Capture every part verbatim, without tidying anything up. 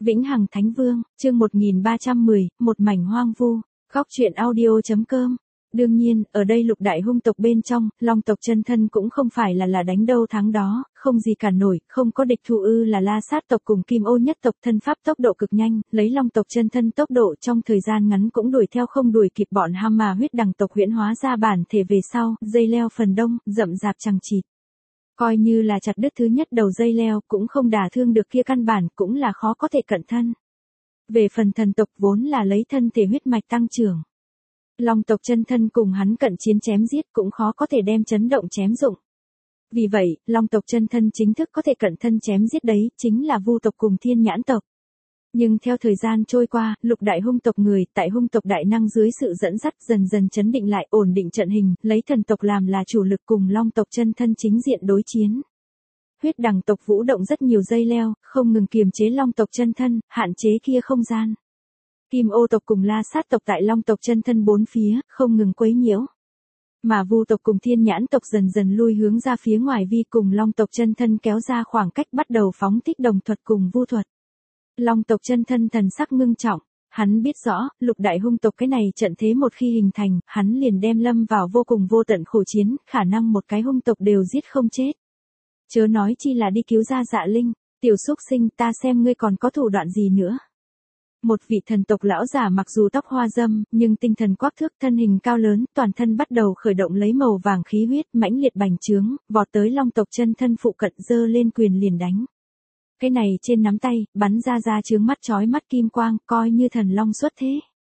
Vĩnh Hằng Thánh Vương, chương một nghìn ba trăm mười, một mảnh hoang vu, góc truyện audio.com. Đương nhiên, ở đây lục đại hung tộc bên trong, long tộc chân thân cũng không phải là là đánh đâu thắng đó, không gì cản nổi, không có địch thủ ư là la sát tộc cùng kim ô nhất tộc thân pháp tốc độ cực nhanh, lấy long tộc chân thân tốc độ trong thời gian ngắn cũng đuổi theo không đuổi kịp bọn ham mà huyết đằng tộc huyễn hóa ra bản thể về sau, dây leo phần đông, rậm rạp chằng chịt. Coi như là chặt đứt thứ nhất đầu dây leo cũng không đả thương được kia căn bản cũng là khó có thể cận thân. Về phần thần tộc vốn là lấy thân thể huyết mạch tăng trưởng. Long tộc chân thân cùng hắn cận chiến chém giết cũng khó có thể đem chấn động chém dụng. Vì vậy, long tộc chân thân chính thức có thể cận thân chém giết đấy chính là vu tộc cùng thiên nhãn tộc. Nhưng theo thời gian trôi qua, lục đại hung tộc người tại hung tộc đại năng dưới sự dẫn dắt dần dần chấn định lại ổn định trận hình, lấy thần tộc làm là chủ lực cùng long tộc chân thân chính diện đối chiến. Huyết đằng tộc vũ động rất nhiều dây leo, không ngừng kiềm chế long tộc chân thân, hạn chế kia không gian. Kim ô tộc cùng la sát tộc tại long tộc chân thân bốn phía, không ngừng quấy nhiễu. Mà vu tộc cùng thiên nhãn tộc dần dần lui hướng ra phía ngoài vi cùng long tộc chân thân kéo ra khoảng cách bắt đầu phóng thích đồng thuật cùng vu thuật. Long tộc chân thân thần sắc ngưng trọng, hắn biết rõ, lục đại hung tộc cái này trận thế một khi hình thành, hắn liền đem lâm vào vô cùng vô tận khổ chiến, khả năng một cái hung tộc đều giết không chết. Chớ nói chi là đi cứu ra Dạ Linh, tiểu xúc sinh ta xem ngươi còn có thủ đoạn gì nữa. Một vị thần tộc lão giả mặc dù tóc hoa râm, nhưng tinh thần quắc thước thân hình cao lớn, toàn thân bắt đầu khởi động lấy màu vàng khí huyết, mãnh liệt bành trướng, vọt tới long tộc chân thân phụ cận giơ lên quyền liền đánh. Cái này trên nắm tay, bắn ra ra chướng mắt chói mắt kim quang, coi như thần long xuất thế.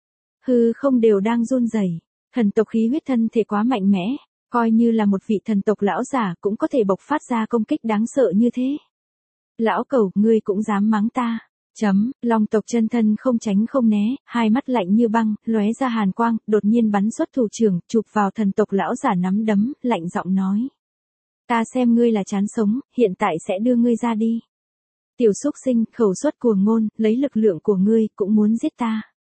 Hư không đều đang run rẩy, thần tộc khí huyết thân thể quá mạnh mẽ, coi như là một vị thần tộc lão giả cũng có thể bộc phát ra công kích đáng sợ như thế. Lão cẩu, ngươi cũng dám mắng ta. Chấm, long tộc chân thân không tránh không né, hai mắt lạnh như băng, lóe ra hàn quang, đột nhiên bắn xuất thủ trưởng, chụp vào thần tộc lão giả nắm đấm, lạnh giọng nói. Ta xem ngươi là chán sống, hiện tại sẽ đưa ngươi ra đi. Tiểu xúc sinh, khẩu xuất cuồng ngôn, lấy lực lượng của ngươi, cũng muốn giết ta.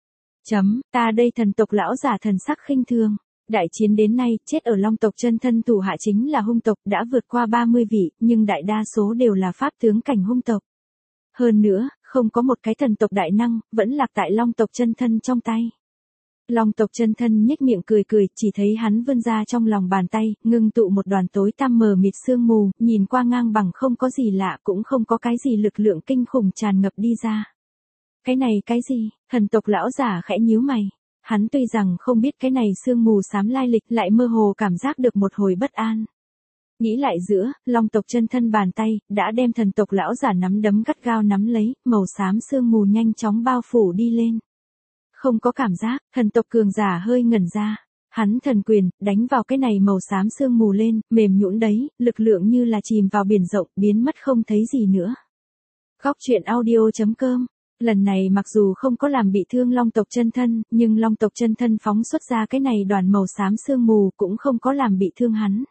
Chấm, ta đây thần tộc lão giả thần sắc khinh thường. Đại chiến đến nay, chết ở long tộc chân thân thủ hạ chính là hung tộc, đã vượt qua ba mươi vị, nhưng đại đa số đều là pháp tướng cảnh hung tộc. Hơn nữa, không có một cái thần tộc đại năng, vẫn lạc tại long tộc chân thân trong tay. Long tộc chân thân nhếch miệng cười cười, chỉ thấy hắn vươn ra trong lòng bàn tay, ngưng tụ một đoàn tối tăm mờ mịt sương mù, nhìn qua ngang bằng không có gì lạ cũng không có cái gì lực lượng kinh khủng tràn ngập đi ra. Cái này cái gì? Thần tộc lão giả khẽ nhíu mày. Hắn tuy rằng không biết cái này sương mù xám lai lịch lại mơ hồ cảm giác được một hồi bất an. Nghĩ lại giữa, long tộc chân thân bàn tay, đã đem thần tộc lão giả nắm đấm gắt gao nắm lấy, màu xám sương mù nhanh chóng bao phủ đi lên. Không có cảm giác, thần tộc cường giả hơi ngẩn ra. Hắn thần quyền, đánh vào cái này màu xám sương mù lên, mềm nhũn đấy, lực lượng như là chìm vào biển rộng, biến mất không thấy gì nữa. Góc truyện audio.com. Lần này mặc dù không có làm bị thương long tộc chân thân, nhưng long tộc chân thân phóng xuất ra cái này đoàn màu xám sương mù cũng không có làm bị thương hắn.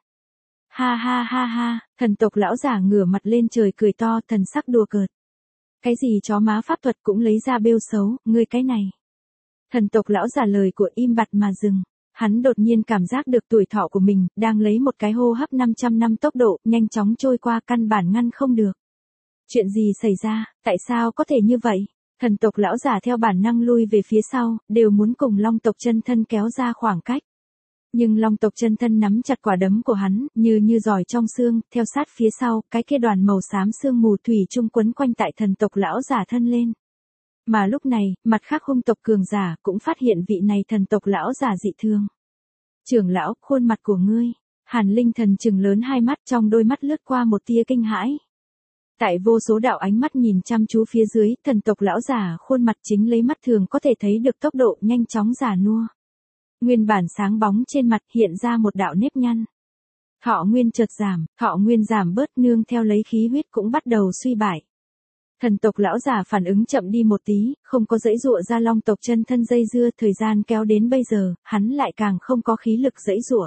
Ha ha ha ha, thần tộc lão giả ngửa mặt lên trời cười to, thần sắc đùa cợt. Cái gì chó má pháp thuật cũng lấy ra bêu xấu, ngươi cái này. Thần tộc lão giả lời của im bặt mà dừng. Hắn đột nhiên cảm giác được tuổi thọ của mình, đang lấy một cái hô hấp năm trăm năm tốc độ, nhanh chóng trôi qua căn bản ngăn không được. Chuyện gì xảy ra, tại sao có thể như vậy? Thần tộc lão giả theo bản năng lui về phía sau, đều muốn cùng long tộc chân thân kéo ra khoảng cách. Nhưng long tộc chân thân nắm chặt quả đấm của hắn, như như giỏi trong xương, theo sát phía sau, cái kia đoàn màu xám sương mù thủy chung quấn quanh tại thần tộc lão giả thân lên. Mà lúc này, mặt khác hung tộc cường giả cũng phát hiện vị này thần tộc lão giả dị thương. Trưởng lão, khuôn mặt của ngươi. Hàn Linh thần trừng lớn hai mắt, trong đôi mắt lướt qua một tia kinh hãi. Tại vô số đạo ánh mắt nhìn chăm chú phía dưới, thần tộc lão giả khuôn mặt chính lấy mắt thường có thể thấy được tốc độ nhanh chóng già nua. Nguyên bản sáng bóng trên mặt hiện ra một đạo nếp nhăn. Thọ nguyên chợt giảm, thọ nguyên giảm bớt nương theo lấy khí huyết cũng bắt đầu suy bại. Thần tộc lão giả phản ứng chậm đi một tí, không có dãy dụa ra long tộc chân thân dây dưa, thời gian kéo đến bây giờ, hắn lại càng không có khí lực dãy dụa.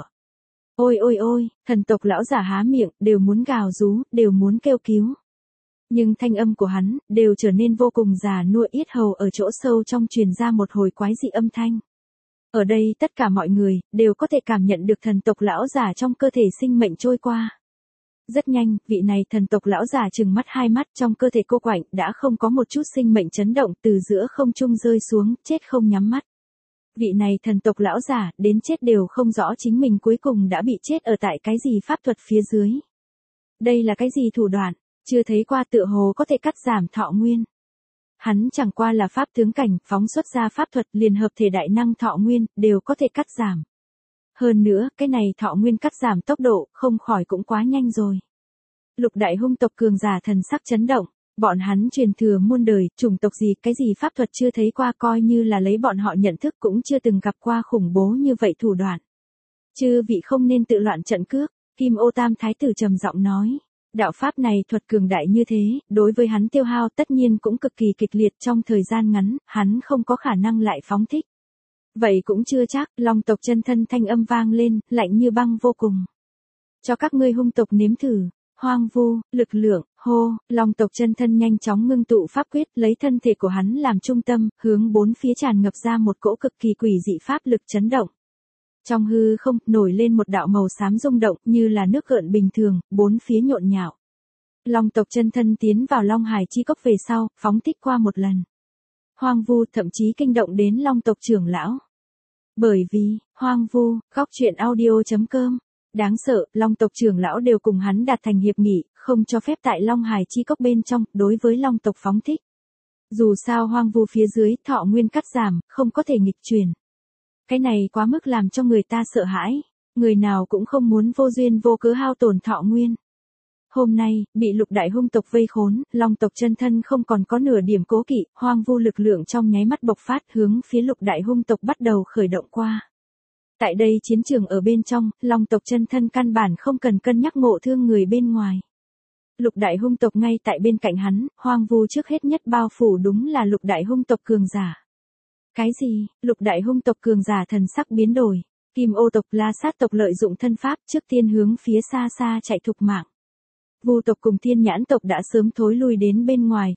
Ôi ôi ôi, thần tộc lão giả há miệng, đều muốn gào rú, đều muốn kêu cứu. Nhưng thanh âm của hắn, đều trở nên vô cùng già nua, yết hầu ở chỗ sâu trong truyền ra một hồi quái dị âm thanh. Ở đây tất cả mọi người, đều có thể cảm nhận được thần tộc lão giả trong cơ thể sinh mệnh trôi qua. Rất nhanh, vị này thần tộc lão già trừng mắt hai mắt, trong cơ thể cô quạnh đã không có một chút sinh mệnh chấn động, từ giữa không trung rơi xuống, chết không nhắm mắt. Vị này thần tộc lão già, đến chết đều không rõ chính mình cuối cùng đã bị chết ở tại cái gì pháp thuật phía dưới. Đây là cái gì thủ đoạn, chưa thấy qua, tựa hồ có thể cắt giảm thọ nguyên. Hắn chẳng qua là pháp tướng cảnh, phóng xuất ra pháp thuật liền hợp thể đại năng thọ nguyên, đều có thể cắt giảm. Hơn nữa, cái này thọ nguyên cắt giảm tốc độ, không khỏi cũng quá nhanh rồi. Lục đại hung tộc cường giả thần sắc chấn động, bọn hắn truyền thừa muôn đời, chủng tộc gì, cái gì pháp thuật chưa thấy qua, coi như là lấy bọn họ nhận thức cũng chưa từng gặp qua khủng bố như vậy thủ đoạn. Chư vị không nên tự loạn trận cước, Kim Ô Tam Thái tử trầm giọng nói. Đạo pháp này thuật cường đại như thế, đối với hắn tiêu hao tất nhiên cũng cực kỳ kịch liệt, trong thời gian ngắn, hắn không có khả năng lại phóng thích. Vậy cũng chưa chắc, Long tộc chân thân thanh âm vang lên, lạnh như băng vô cùng. Cho các ngươi hung tộc nếm thử, hoang vu, lực lượng, hô, Long tộc chân thân nhanh chóng ngưng tụ pháp quyết, lấy thân thể của hắn làm trung tâm, hướng bốn phía tràn ngập ra một cỗ cực kỳ quỷ dị pháp lực chấn động. Trong hư không, nổi lên một đạo màu xám rung động, như là nước gợn bình thường, bốn phía nhộn nhạo. Long tộc chân thân tiến vào Long Hải chi cốc về sau, phóng thích qua một lần. Hoang vu, thậm chí kinh động đến Long tộc trưởng lão. Bởi vì, hoang vu, góc truyện audio chấm com. Đáng sợ, Long tộc trưởng lão đều cùng hắn đạt thành hiệp nghị, không cho phép tại Long Hải chi cốc bên trong, đối với Long tộc phóng thích. Dù sao hoang vu phía dưới, thọ nguyên cắt giảm, không có thể nghịch chuyển. Cái này quá mức làm cho người ta sợ hãi, người nào cũng không muốn vô duyên vô cớ hao tổn thọ nguyên. Hôm nay, bị lục đại hung tộc vây khốn, Long tộc chân thân không còn có nửa điểm cố kỵ, hoang vu lực lượng trong nháy mắt bộc phát hướng phía lục đại hung tộc bắt đầu khởi động qua. Tại đây chiến trường ở bên trong, Long tộc chân thân căn bản không cần cân nhắc ngộ thương người bên ngoài. Lục đại hung tộc ngay tại bên cạnh hắn, hoang vu trước hết nhất bao phủ đúng là lục đại hung tộc cường giả. Cái gì, lục đại hung tộc cường giả thần sắc biến đổi, Kim Ô tộc La Sát tộc lợi dụng thân pháp trước tiên hướng phía xa xa chạy thục mạng. Vu tộc cùng Thiên Nhãn tộc đã sớm thối lui đến bên ngoài,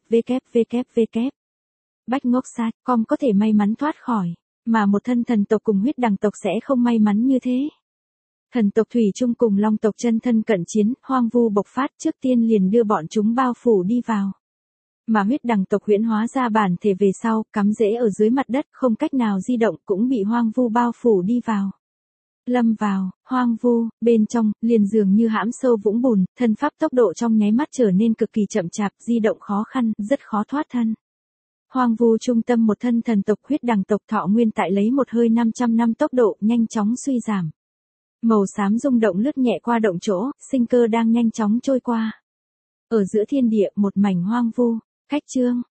www. Bách ngốc sát, com có thể may mắn thoát khỏi, mà một thân thần tộc cùng huyết đằng tộc sẽ không may mắn như thế. Thần tộc Thủy chung cùng Long tộc chân thân cận chiến, hoang vu bộc phát trước tiên liền đưa bọn chúng bao phủ đi vào. Mà huyết đằng tộc huyễn hóa ra bản thể về sau, cắm rễ ở dưới mặt đất, không cách nào di động, cũng bị hoang vu bao phủ đi vào. Lâm vào, hoang vu, bên trong, liền dường như hãm sâu vũng bùn, thân pháp tốc độ trong nháy mắt trở nên cực kỳ chậm chạp, di động khó khăn, rất khó thoát thân. Hoang vu trung tâm một thân thần tộc huyết đằng tộc thọ nguyên tại lấy một hơi năm trăm năm tốc độ nhanh chóng suy giảm. Màu xám rung động lướt nhẹ qua động chỗ, sinh cơ đang nhanh chóng trôi qua. Ở giữa thiên địa một mảnh hoang vu, khách chương,